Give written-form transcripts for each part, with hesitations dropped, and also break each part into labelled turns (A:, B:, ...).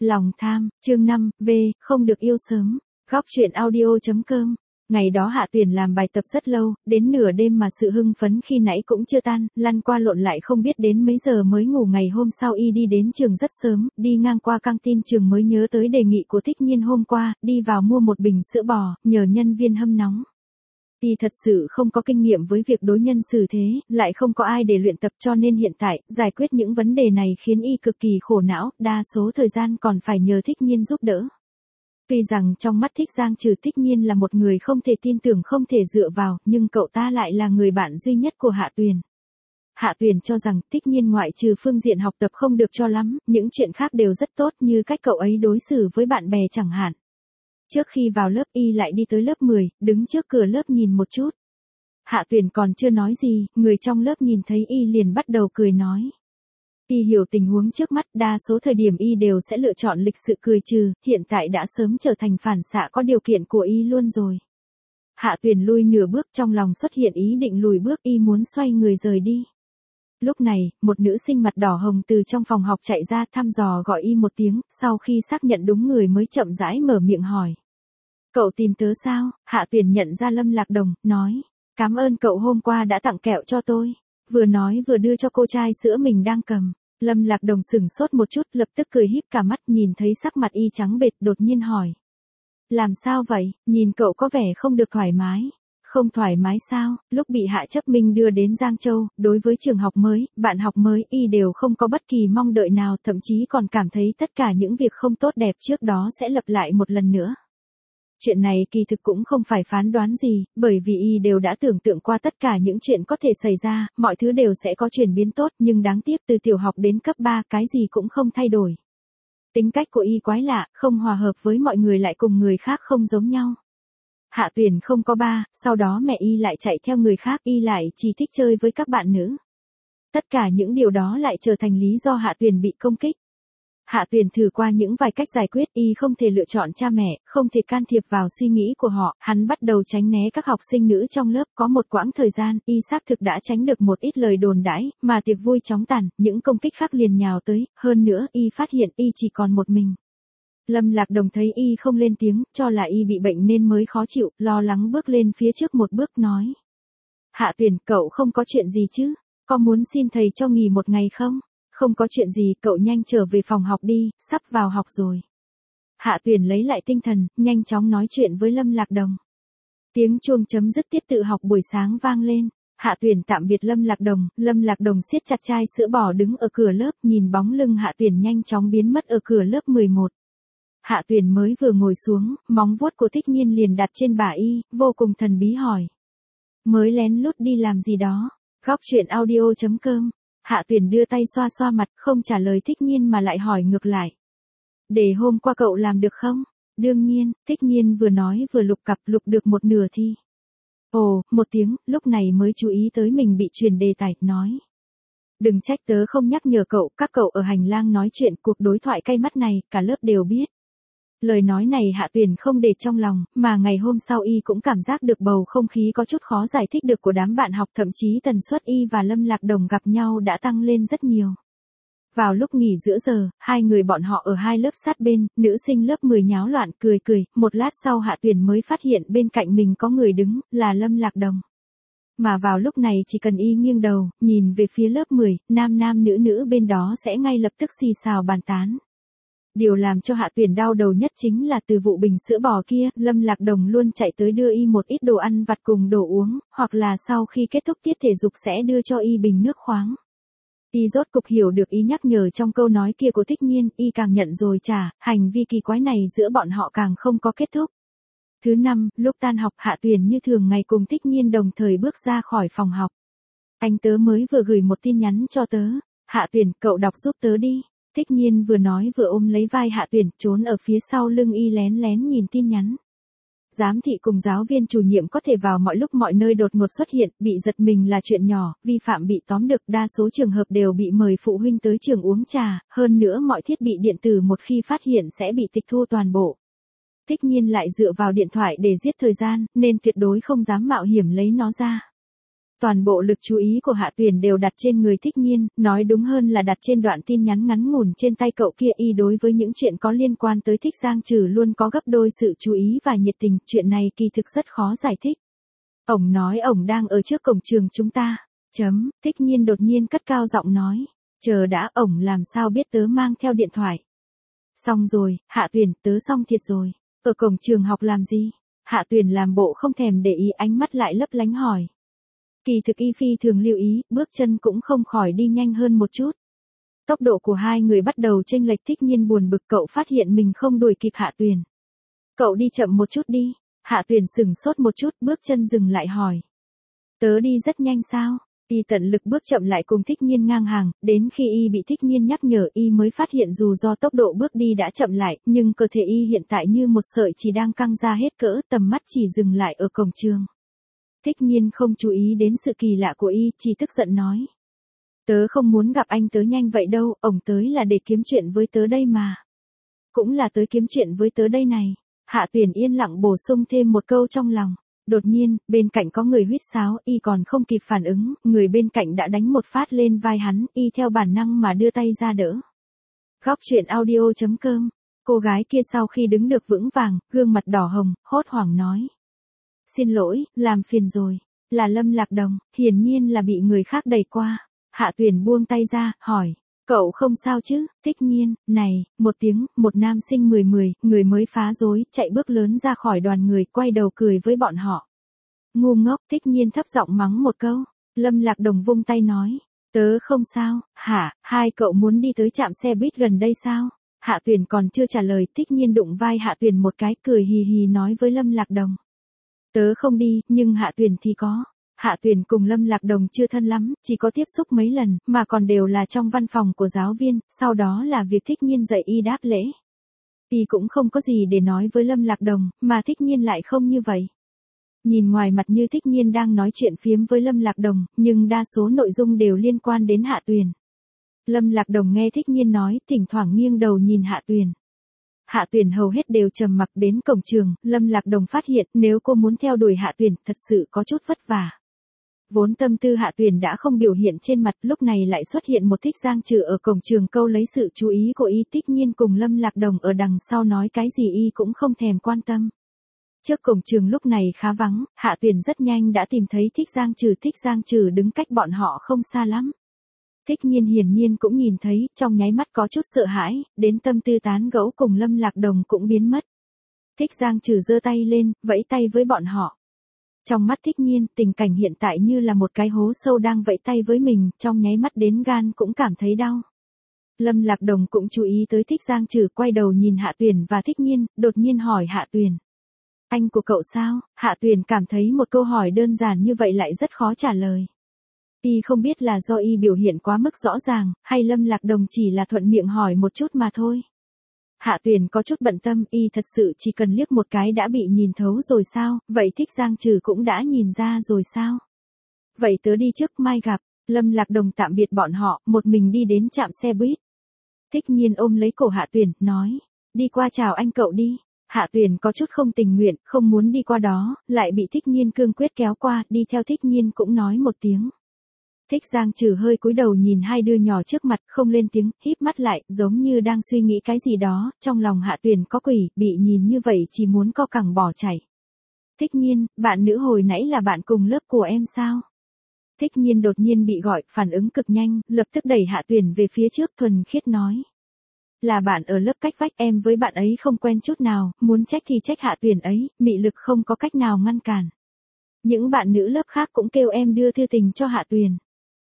A: Lòng tham, chương 5, không được yêu sớm. Góc truyện audio.com. Ngày đó Hạ Tuyền làm bài tập rất lâu, đến nửa đêm mà sự hưng phấn khi nãy cũng chưa tan, lăn qua lộn lại không biết đến mấy giờ mới ngủ. Ngày hôm sau y đi đến trường rất sớm, đi ngang qua căng tin trường mới nhớ tới đề nghị của Thích Nhiên hôm qua, đi vào mua một bình sữa bò, nhờ nhân viên hâm nóng. Y thật sự không có kinh nghiệm với việc đối nhân xử thế, lại không có ai để luyện tập, cho nên hiện tại, giải quyết những vấn đề này khiến y cực kỳ khổ não, đa số thời gian còn phải nhờ Thích Nhiên giúp đỡ. Tuy rằng trong mắt Thích Giang Trừ Thích Nhiên là một người không thể tin tưởng, không thể dựa vào, nhưng cậu ta lại là người bạn duy nhất của Hạ Tuyền. Hạ Tuyền cho rằng Thích Nhiên ngoại trừ phương diện học tập không được cho lắm, những chuyện khác đều rất tốt, như cách cậu ấy đối xử với bạn bè chẳng hạn. Trước khi vào lớp y lại đi tới lớp 10, đứng trước cửa lớp nhìn một chút. Hạ Tuyền còn chưa nói gì, người trong lớp nhìn thấy y liền bắt đầu cười nói. Y hiểu tình huống trước mắt, đa số thời điểm y đều sẽ lựa chọn lịch sự cười trừ, hiện tại đã sớm trở thành phản xạ có điều kiện của y luôn rồi. Hạ Tuyền lui nửa bước, trong lòng xuất hiện ý định lùi bước, y muốn xoay người rời đi. Lúc này, một nữ sinh mặt đỏ hồng từ trong phòng học chạy ra, thăm dò gọi y một tiếng, sau khi xác nhận đúng người mới chậm rãi mở miệng hỏi. Cậu tìm tớ sao? Hạ Tuyền nhận ra Lâm Lạc Đồng, nói. Cảm ơn cậu hôm qua đã tặng kẹo cho tôi. Vừa nói vừa đưa cho cô chai sữa mình đang cầm. Lâm Lạc Đồng sửng sốt một chút, lập tức cười híp cả mắt, nhìn thấy sắc mặt y trắng bệch, đột nhiên hỏi. Làm sao vậy? Nhìn cậu có vẻ không được thoải mái. Không thoải mái sao? Lúc bị Hạ Chấp Minh đưa đến Giang Châu, đối với trường học mới, bạn học mới, y đều không có bất kỳ mong đợi nào, thậm chí còn cảm thấy tất cả những việc không tốt đẹp trước đó sẽ lặp lại một lần nữa. Chuyện này kỳ thực cũng không phải phán đoán gì, bởi vì y đều đã tưởng tượng qua tất cả những chuyện có thể xảy ra, mọi thứ đều sẽ có chuyển biến tốt, nhưng đáng tiếc từ tiểu học đến cấp 3 cái gì cũng không thay đổi. Tính cách của y quái lạ, không hòa hợp với mọi người, lại cùng người khác không giống nhau. Hạ Tuyền không có ba, sau đó mẹ y lại chạy theo người khác, y lại chỉ thích chơi với các bạn nữ. Tất cả những điều đó lại trở thành lý do Hạ Tuyền bị công kích. Hạ Tuyền thử qua những vài cách giải quyết, y không thể lựa chọn cha mẹ, không thể can thiệp vào suy nghĩ của họ, hắn bắt đầu tránh né các học sinh nữ trong lớp, có một quãng thời gian, y xác thực đã tránh được một ít lời đồn đãi, mà tiệc vui chóng tàn, những công kích khác liền nhào tới, hơn nữa, y phát hiện y chỉ còn một mình. Lâm Lạc Đồng thấy y không lên tiếng, cho là y bị bệnh nên mới khó chịu, lo lắng bước lên phía trước một bước nói. Hạ Tuyền, cậu không có chuyện gì chứ? Có muốn xin thầy cho nghỉ một ngày không? Không có chuyện gì, cậu nhanh trở về phòng học đi, sắp vào học rồi. Hạ Tuyền lấy lại tinh thần, nhanh chóng nói chuyện với Lâm Lạc Đồng. Tiếng chuông chấm dứt tiết tự học buổi sáng vang lên. Hạ Tuyền tạm biệt Lâm Lạc Đồng siết chặt chai sữa bò đứng ở cửa lớp, nhìn bóng lưng Hạ Tuyền nhanh chóng biến mất ở cửa lớp 11. Hạ Tuyền mới vừa ngồi xuống, móng vuốt của Thích Nhiên liền đặt trên bả y, vô cùng thần bí hỏi. Mới lén lút đi làm gì đó? Góc truyện audio.com. Hạ Tuyền đưa tay xoa xoa mặt, không trả lời Thích Nhiên mà lại hỏi ngược lại. Để hôm qua cậu làm được không? Đương nhiên, Thích Nhiên vừa nói vừa lục cặp, lục được một nửa thi. Ồ, một tiếng, lúc này mới chú ý tới mình bị truyền đề tài, nói. Đừng trách tớ không nhắc nhở cậu, các cậu ở hành lang nói chuyện, cuộc đối thoại cay mắt này, cả lớp đều biết. Lời nói này Hạ Tuyền không để trong lòng, mà ngày hôm sau y cũng cảm giác được bầu không khí có chút khó giải thích được của đám bạn học, thậm chí tần suất y và Lâm Lạc Đồng gặp nhau đã tăng lên rất nhiều. Vào lúc nghỉ giữa giờ, hai người bọn họ ở hai lớp sát bên, nữ sinh lớp 10 nháo loạn cười, một lát sau Hạ Tuyền mới phát hiện bên cạnh mình có người đứng, là Lâm Lạc Đồng. Mà vào lúc này chỉ cần y nghiêng đầu, nhìn về phía lớp 10, nam nữ bên đó sẽ ngay lập tức xì xào bàn tán. Điều làm cho Hạ Tuyền đau đầu nhất chính là từ vụ bình sữa bò kia, Lâm Lạc Đồng luôn chạy tới đưa y một ít đồ ăn vặt cùng đồ uống, hoặc là sau khi kết thúc tiết thể dục sẽ đưa cho y bình nước khoáng. Y rốt cục hiểu được ý nhắc nhở trong câu nói kia của Thích Nhiên, y càng nhận rồi trả, hành vi kỳ quái này giữa bọn họ càng không có kết thúc. Thứ năm, lúc tan học Hạ Tuyền như thường ngày cùng Thích Nhiên đồng thời bước ra khỏi phòng học. Anh tớ mới vừa gửi một tin nhắn cho tớ. Hạ Tuyền, cậu đọc giúp tớ đi. Thích Nhiên vừa nói vừa ôm lấy vai Hạ Tuyền, trốn ở phía sau lưng y lén lén nhìn tin nhắn. Giám thị cùng giáo viên chủ nhiệm có thể vào mọi lúc mọi nơi đột ngột xuất hiện, bị giật mình là chuyện nhỏ, vi phạm bị tóm được, đa số trường hợp đều bị mời phụ huynh tới trường uống trà, hơn nữa mọi thiết bị điện tử một khi phát hiện sẽ bị tịch thu toàn bộ. Thích Nhiên lại dựa vào điện thoại để giết thời gian, nên tuyệt đối không dám mạo hiểm lấy nó ra. Toàn bộ lực chú ý của Hạ Tuyền đều đặt trên người Thích Nhiên, nói đúng hơn là đặt trên đoạn tin nhắn ngắn ngủn trên tay cậu kia. Y đối với những chuyện có liên quan tới Thích Giang Trừ luôn có gấp đôi sự chú ý và nhiệt tình, chuyện này kỳ thực rất khó giải thích. Ổng nói ổng đang ở trước cổng trường chúng ta. Thích Nhiên đột nhiên cất cao giọng nói. Chờ đã, ổng làm sao biết tớ mang theo điện thoại. Xong rồi, Hạ Tuyền, tớ xong thiệt rồi. Ở cổng trường học làm gì? Hạ Tuyền làm bộ không thèm để ý, ánh mắt lại lấp lánh hỏi. Kỳ thực y phi thường lưu ý, bước chân cũng không khỏi đi nhanh hơn một chút. Tốc độ của hai người bắt đầu chênh lệch. Thích Nhiên buồn bực, cậu phát hiện mình không đuổi kịp Hạ Tuyền. Cậu đi chậm một chút đi. Hạ Tuyền sửng sốt một chút, bước chân dừng lại hỏi. Tớ đi rất nhanh sao? Y tận lực bước chậm lại cùng Thích Nhiên ngang hàng, đến khi y bị Thích Nhiên nhắc nhở y mới phát hiện dù do tốc độ bước đi đã chậm lại, nhưng cơ thể y hiện tại như một sợi chỉ đang căng ra hết cỡ, tầm mắt chỉ dừng lại ở cổng trường. Thích Nhiên không chú ý đến sự kỳ lạ của y, chỉ tức giận nói. Tớ không muốn gặp anh tớ nhanh vậy đâu, ổng tới là để kiếm chuyện với tớ đây mà. Cũng là tới kiếm chuyện với tớ đây này. Hạ Tuyền yên lặng bổ sung thêm một câu trong lòng. Đột nhiên, bên cạnh có người huýt sáo, y còn không kịp phản ứng, người bên cạnh đã đánh một phát lên vai hắn, y theo bản năng mà đưa tay ra đỡ. Góc truyện audio.com. Cô gái kia sau khi đứng được vững vàng, gương mặt đỏ hồng, hốt hoảng nói. Xin lỗi, làm phiền rồi. Là Lâm Lạc Đồng, hiển nhiên là bị người khác đẩy qua. Hạ Tuyền buông tay ra, hỏi. Cậu không sao chứ? Thích Nhiên, này, một tiếng, một nam sinh 10, người mới phá rối, chạy bước lớn ra khỏi đoàn người, quay đầu cười với bọn họ. Ngu ngốc. Thích Nhiên thấp giọng mắng một câu. Lâm Lạc Đồng vung tay nói. Tớ không sao. Hả, hai cậu muốn đi tới trạm xe buýt gần đây sao? Hạ Tuyền còn chưa trả lời, Thích Nhiên đụng vai Hạ Tuyền một cái, cười hì hì nói với Lâm Lạc Đồng. Tớ không đi, nhưng Hạ Tuyền thì có. Hạ Tuyền cùng Lâm Lạc Đồng chưa thân lắm, chỉ có tiếp xúc mấy lần, mà còn đều là trong văn phòng của giáo viên, sau đó là việc Thích Nhiên dạy y đáp lễ. Y cũng không có gì để nói với Lâm Lạc Đồng, mà Thích Nhiên lại không như vậy. Nhìn ngoài mặt như Thích Nhiên đang nói chuyện phiếm với Lâm Lạc Đồng, nhưng đa số nội dung đều liên quan đến Hạ Tuyền. Lâm Lạc Đồng nghe Thích Nhiên nói, thỉnh thoảng nghiêng đầu nhìn Hạ Tuyền. Hạ Tuyền hầu hết đều trầm mặc. Đến cổng trường, Lâm Lạc Đồng phát hiện nếu cô muốn theo đuổi Hạ Tuyền, thật sự có chút vất vả. Vốn tâm tư Hạ Tuyền đã không biểu hiện trên mặt, lúc này lại xuất hiện một Thích Giang Trừ ở cổng trường câu lấy sự chú ý của y. Thích Nhiên cùng Lâm Lạc Đồng ở đằng sau nói cái gì y cũng không thèm quan tâm. Trước cổng trường lúc này khá vắng, Hạ Tuyền rất nhanh đã tìm thấy Thích Giang Trừ. Thích Giang Trừ đứng cách bọn họ không xa lắm. Thích Nhiên hiển nhiên cũng nhìn thấy, trong nháy mắt có chút sợ hãi, đến tâm tư tán gẫu cùng Lâm Lạc Đồng cũng biến mất. Thích Giang Trừ giơ tay lên, vẫy tay với bọn họ. Trong mắt Thích Nhiên, tình cảnh hiện tại như là một cái hố sâu đang vẫy tay với mình, trong nháy mắt đến gan cũng cảm thấy đau. Lâm Lạc Đồng cũng chú ý tới Thích Giang Trừ, quay đầu nhìn Hạ Tuyền và Thích Nhiên, đột nhiên hỏi Hạ Tuyền. Anh của cậu sao? Hạ Tuyền cảm thấy một câu hỏi đơn giản như vậy lại rất khó trả lời. Y không biết là do y biểu hiện quá mức rõ ràng, hay Lâm Lạc Đồng chỉ là thuận miệng hỏi một chút mà thôi. Hạ Tuyền có chút bận tâm, y thật sự chỉ cần liếc một cái đã bị nhìn thấu rồi sao, vậy Thích Giang Trừ cũng đã nhìn ra rồi sao? Vậy tớ đi trước, mai gặp. Lâm Lạc Đồng tạm biệt bọn họ, một mình đi đến trạm xe buýt. Thích Nhiên ôm lấy cổ Hạ Tuyền, nói, đi qua chào anh cậu đi. Hạ Tuyền có chút không tình nguyện, không muốn đi qua đó, lại bị Thích Nhiên cương quyết kéo qua, đi theo Thích Nhiên cũng nói một tiếng. Thích Giang Trừ hơi cúi đầu nhìn hai đứa nhỏ trước mặt, không lên tiếng, híp mắt lại, giống như đang suy nghĩ cái gì đó, trong lòng Hạ Tuyền có quỷ, bị nhìn như vậy chỉ muốn co cẳng bỏ chạy. Thích Nhiên, bạn nữ hồi nãy là bạn cùng lớp của em sao? Thích Nhiên đột nhiên bị gọi, phản ứng cực nhanh, lập tức đẩy Hạ Tuyền về phía trước, thuần khiết nói. Là bạn ở lớp cách vách, em với bạn ấy không quen chút nào, muốn trách thì trách Hạ Tuyền ấy, mị lực không có cách nào ngăn cản. Những bạn nữ lớp khác cũng kêu em đưa thư tình cho Hạ Tuyền.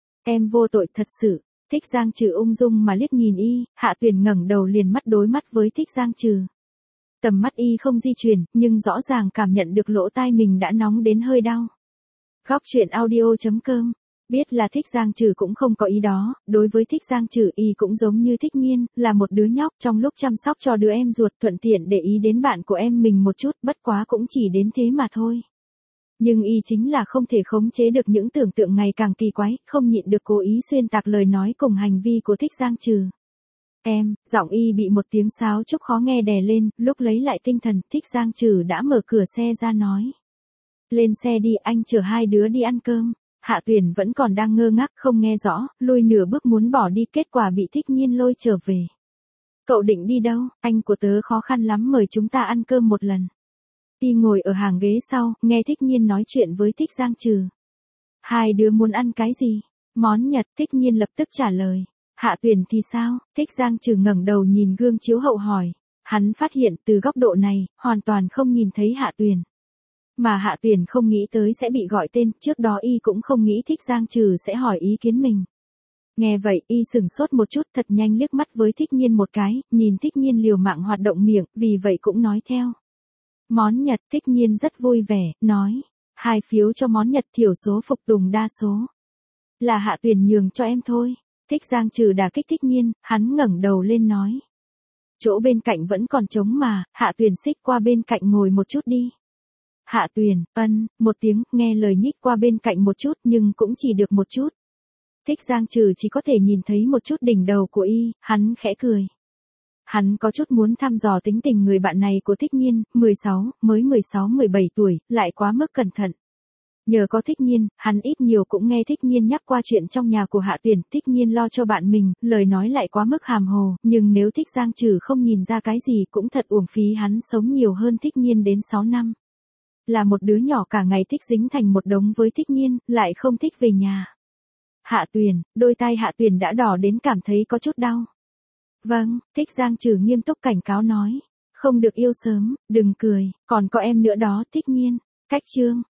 A: Em vô tội thật sự. Thích Giang Trừ ung dung mà liếc nhìn y, Hạ Tuyền ngẩng đầu liền mắt đối mắt với Thích Giang Trừ. Tầm mắt y không di chuyển, nhưng rõ ràng cảm nhận được lỗ tai mình đã nóng đến hơi đau. Góc truyện audio.com. Biết là Thích Giang Trừ cũng không có ý đó, đối với Thích Giang Trừ y cũng giống như Thích Nhiên, là một đứa nhóc trong lúc chăm sóc cho đứa em ruột, thuận tiện để ý đến bạn của em mình một chút, bất quá cũng chỉ đến thế mà thôi. Nhưng y chính là không thể khống chế được những tưởng tượng ngày càng kỳ quái, không nhịn được cố ý xuyên tạc lời nói cùng hành vi của Thích Giang Trừ. Em, giọng y bị một tiếng sáo trúc khó nghe đè lên, lúc lấy lại tinh thần, Thích Giang Trừ đã mở cửa xe ra nói. Lên xe đi, anh chở hai đứa đi ăn cơm. Hạ Tuyền vẫn còn đang ngơ ngác không nghe rõ, lùi nửa bước muốn bỏ đi, kết quả bị Thích Nhiên lôi trở về. Cậu định đi đâu? Anh của tớ khó khăn lắm mời chúng ta ăn cơm một lần. Y ngồi ở hàng ghế sau, nghe Thích Nhiên nói chuyện với Thích Giang Trừ. Hai đứa muốn ăn cái gì? Món Nhật. Thích Nhiên lập tức trả lời. Hạ Tuyền thì sao? Thích Giang Trừ ngẩng đầu nhìn gương chiếu hậu hỏi. Hắn phát hiện từ góc độ này, hoàn toàn không nhìn thấy Hạ Tuyền. Mà Hạ Tuyền không nghĩ tới sẽ bị gọi tên, trước đó y cũng không nghĩ Thích Giang Trừ sẽ hỏi ý kiến mình. Nghe vậy y sửng sốt một chút, thật nhanh liếc mắt với Thích Nhiên một cái, nhìn Thích Nhiên liều mạng hoạt động miệng, vì vậy cũng nói theo. Món Nhật. Thích Nhiên rất vui vẻ, nói. 2 phiếu cho món Nhật, thiểu số phục tùng đa số. Là Hạ Tuyền nhường cho em thôi. Thích Giang Trừ đả kích Thích Nhiên, hắn ngẩng đầu lên nói. Chỗ bên cạnh vẫn còn trống mà, Hạ Tuyền xích qua bên cạnh ngồi một chút đi. Hạ Tuyền, một tiếng, nghe lời nhích qua bên cạnh một chút nhưng cũng chỉ được một chút. Thích Giang Trừ chỉ có thể nhìn thấy một chút đỉnh đầu của y, hắn khẽ cười. Hắn có chút muốn thăm dò tính tình người bạn này của Thích Nhiên, mới 16-17 tuổi, lại quá mức cẩn thận. Nhờ có Thích Nhiên, hắn ít nhiều cũng nghe Thích Nhiên nhắc qua chuyện trong nhà của Hạ Tuyền, Thích Nhiên lo cho bạn mình, lời nói lại quá mức hàm hồ, nhưng nếu Thích Giang Trừ không nhìn ra cái gì cũng thật uổng phí hắn sống nhiều hơn Thích Nhiên đến 6 năm. Là một đứa nhỏ cả ngày thích dính thành một đống với Thích Nhiên, lại không thích về nhà. Hạ Tuyền, đôi tai Hạ Tuyền đã đỏ đến cảm thấy có chút đau. Vâng, Thích Giang Trừ nghiêm túc cảnh cáo nói. Không được yêu sớm, đừng cười, còn có em nữa đó. Thích Nhiên. Cách chương.